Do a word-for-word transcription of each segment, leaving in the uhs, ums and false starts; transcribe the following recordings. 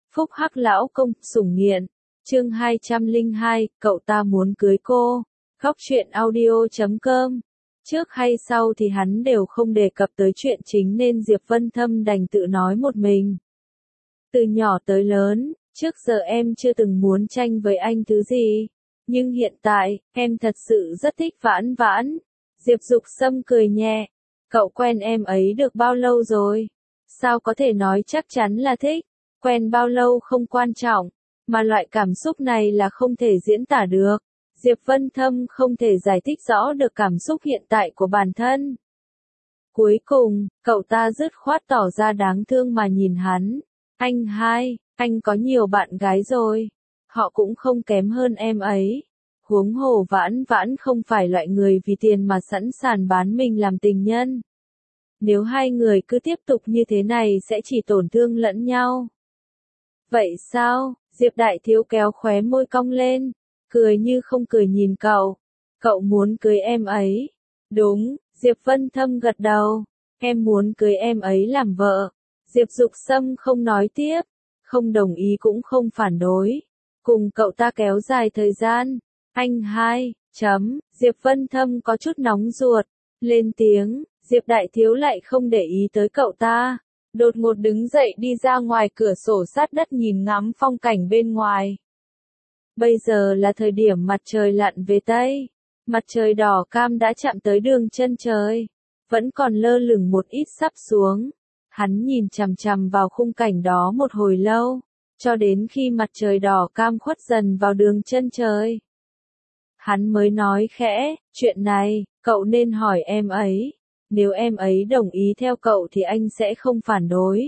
Phúc Hắc lão công, sủng nghiện. Chương hai trăm lẻ hai, cậu ta muốn cưới cô. Góc truyện audio chấm com. Trước hay sau thì hắn đều không đề cập tới chuyện chính nên Diệp Vân Thâm đành tự nói một mình. Từ nhỏ tới lớn, trước giờ em chưa từng muốn tranh với anh thứ gì. Nhưng hiện tại, em thật sự rất thích Vãn Vãn. Diệp Dục Sâm cười nhẹ. Cậu quen em ấy được bao lâu rồi? Sao có thể nói chắc chắn là thích? Quen bao lâu không quan trọng, mà loại cảm xúc này là không thể diễn tả được. Diệp Vân Thâm không thể giải thích rõ được cảm xúc hiện tại của bản thân. Cuối cùng, cậu ta dứt khoát tỏ ra đáng thương mà nhìn hắn. Anh hai, anh có nhiều bạn gái rồi. Họ cũng không kém hơn em ấy. Huống hồ Vãn Vãn không phải loại người vì tiền mà sẵn sàng bán mình làm tình nhân. Nếu hai người cứ tiếp tục như thế này sẽ chỉ tổn thương lẫn nhau. Vậy sao? Diệp Đại Thiếu kéo khóe môi cong lên, cười như không cười nhìn cậu. Cậu muốn cưới em ấy. Đúng, Diệp Vân Thâm gật đầu. Em muốn cưới em ấy làm vợ. Diệp Dục Sâm không nói tiếp, không đồng ý cũng không phản đối. Cùng cậu ta kéo dài thời gian. Anh hai, chấm, Diệp Vân Thâm có chút nóng ruột, lên tiếng, Diệp Đại Thiếu lại không để ý tới cậu ta. Đột ngột đứng dậy đi ra ngoài cửa sổ sát đất nhìn ngắm phong cảnh bên ngoài. Bây giờ là thời điểm mặt trời lặn về Tây. Mặt trời đỏ cam đã chạm tới đường chân trời. Vẫn còn lơ lửng một ít sắp xuống. Hắn nhìn chằm chằm vào khung cảnh đó một hồi lâu. Cho đến khi mặt trời đỏ cam khuất dần vào đường chân trời. Hắn mới nói khẽ, chuyện này, cậu nên hỏi em ấy. Nếu em ấy đồng ý theo cậu thì anh sẽ không phản đối.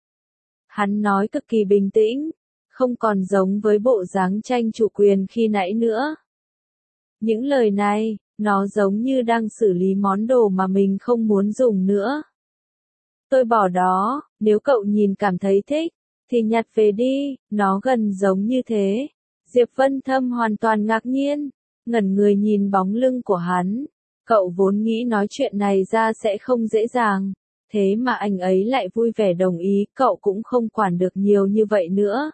Hắn nói cực kỳ bình tĩnh, không còn giống với bộ dáng tranh chủ quyền khi nãy nữa. Những lời này, nó giống như đang xử lý món đồ mà mình không muốn dùng nữa. Tôi bỏ đó, nếu cậu nhìn cảm thấy thích, thì nhặt về đi, nó gần giống như thế. Diệp Vân Thâm hoàn toàn ngạc nhiên, ngẩn người nhìn bóng lưng của hắn. Cậu vốn nghĩ nói chuyện này ra sẽ không dễ dàng, thế mà anh ấy lại vui vẻ đồng ý, cậu cũng không quản được nhiều như vậy nữa.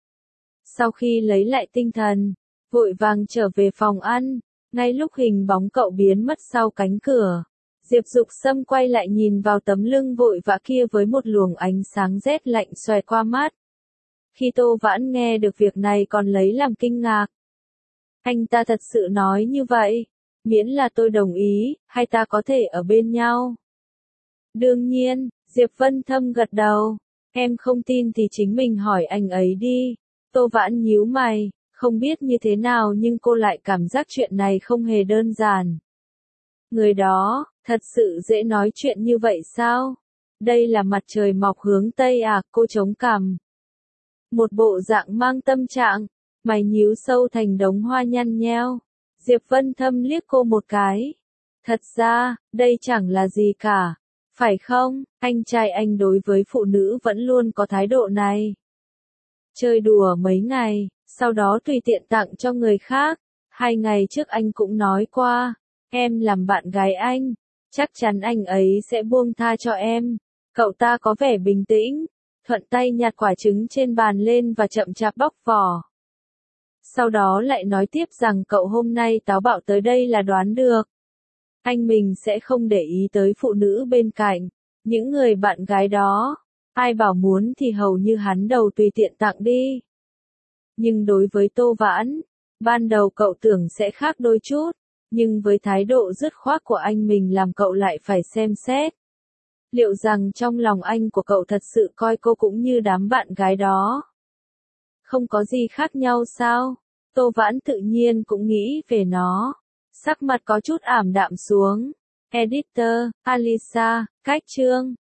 Sau khi lấy lại tinh thần, vội vàng trở về phòng ăn, ngay lúc hình bóng cậu biến mất sau cánh cửa. Diệp Dục Sâm quay lại nhìn vào tấm lưng vội vã kia với một luồng ánh sáng rét lạnh xòe qua mắt. Khi Tô Vãn nghe được việc này còn lấy làm kinh ngạc. Anh ta thật sự nói như vậy? Miễn là tôi đồng ý, hai ta có thể ở bên nhau. Đương nhiên, Diệp Vân Thâm gật đầu. Em không tin thì chính mình hỏi anh ấy đi. Tô Vãn nhíu mày, không biết như thế nào nhưng cô lại cảm giác chuyện này không hề đơn giản. Người đó, thật sự dễ nói chuyện như vậy sao? Đây là mặt trời mọc hướng Tây à, cô chống cằm. Một bộ dạng mang tâm trạng, mày nhíu sâu thành đống hoa nhăn nheo. Diệp Vân Thâm liếc cô một cái. Thật ra, đây chẳng là gì cả. Phải không, anh trai anh đối với phụ nữ vẫn luôn có thái độ này. Chơi đùa mấy ngày, sau đó tùy tiện tặng cho người khác. Hai ngày trước anh cũng nói qua, em làm bạn gái anh, chắc chắn anh ấy sẽ buông tha cho em. Cậu ta có vẻ bình tĩnh, thuận tay nhặt quả trứng trên bàn lên và chậm chạp bóc vỏ. Sau đó lại nói tiếp rằng cậu hôm nay táo bạo tới đây là đoán được. Anh mình sẽ không để ý tới phụ nữ bên cạnh, những người bạn gái đó. Ai bảo muốn thì hầu như hắn đầu tùy tiện tặng đi. Nhưng đối với Tô Vãn, ban đầu cậu tưởng sẽ khác đôi chút, nhưng với thái độ dứt khoát của anh mình làm cậu lại phải xem xét. Liệu rằng trong lòng anh của cậu thật sự coi cô cũng như đám bạn gái đó? Không có gì khác nhau sao? Tô Vãn tự nhiên cũng nghĩ về nó. Sắc mặt có chút ảm đạm xuống. Editor, Alisa, cách chương.